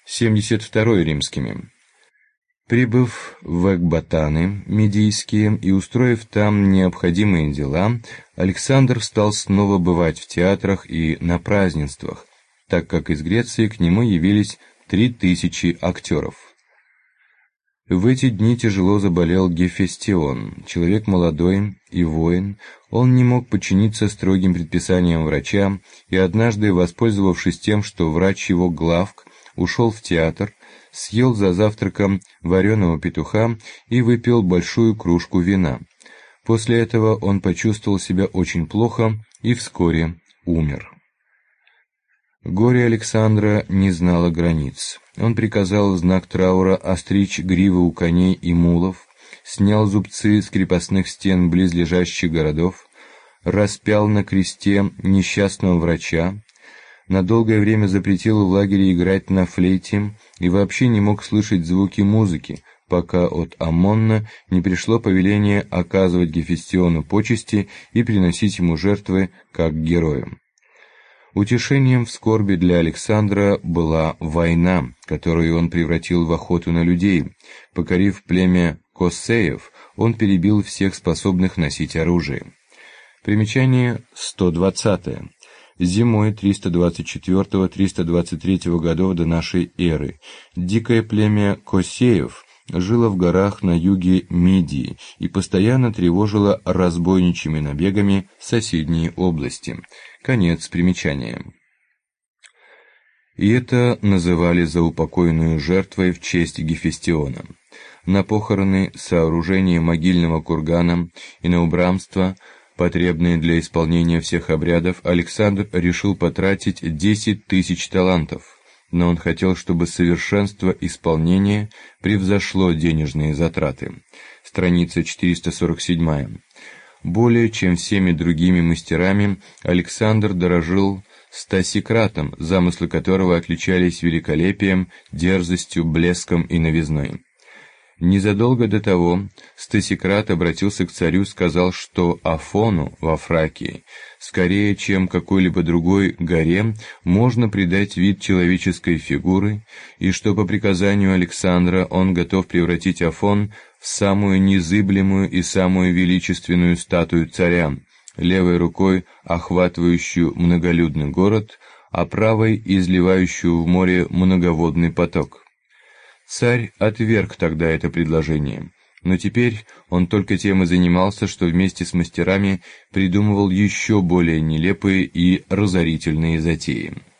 72 римскими. Прибыв в Экбатаны Медийские и устроив там необходимые дела, Александр стал снова бывать в театрах и на празднествах, так как из Греции к нему явились 3000 актеров. В эти дни тяжело заболел Гефестион, человек молодой и воин. Он не мог подчиниться строгим предписаниям врача, и однажды, воспользовавшись тем, что врач его Главк ушел в театр, съел за завтраком вареного петуха и выпил большую кружку вина. После этого он почувствовал себя очень плохо и вскоре умер. Горе Александра не знало границ. Он приказал в знак траура остричь гривы у коней и мулов, снял зубцы с крепостных стен близлежащих городов, распял на кресте несчастного врача, на долгое время запретил в лагере играть на флейте и вообще не мог слышать звуки музыки, пока от Аммона не пришло повеление оказывать Гефестиону почести и приносить ему жертвы как герою. Утешением в скорби для Александра была война, которую он превратил в охоту на людей. Покорив племя Коссеев, он перебил всех способных носить оружие. Примечание 120. Зимой 324-323 годов до нашей эры дикое племя Коссеев жило в горах на юге Мидии и постоянно тревожило разбойничьими набегами соседние области. Конец примечания. И это называли заупокойную жертвой в честь Гефестиона. На похороны, сооружение могильного кургана и на убранство, потребные для исполнения всех обрядов, Александр решил потратить 10 000 талантов, но он хотел, чтобы совершенство исполнения превзошло денежные затраты. Страница 447. Более чем всеми другими мастерами Александр дорожил Стасикратом, замыслы которого отличались великолепием, дерзостью, блеском и новизной. Незадолго до того Стасикрат обратился к царю и сказал, что Афону во Фракии, скорее, чем какой-либо другой горе, можно придать вид человеческой фигуры, и что по приказанию Александра он готов превратить Афон в самую незыблемую и самую величественную статую царя, левой рукой охватывающую многолюдный город, а правой изливающую в море многоводный поток. Царь отверг тогда это предложение, но теперь он только тем и занимался, что вместе с мастерами придумывал еще более нелепые и разорительные затеи.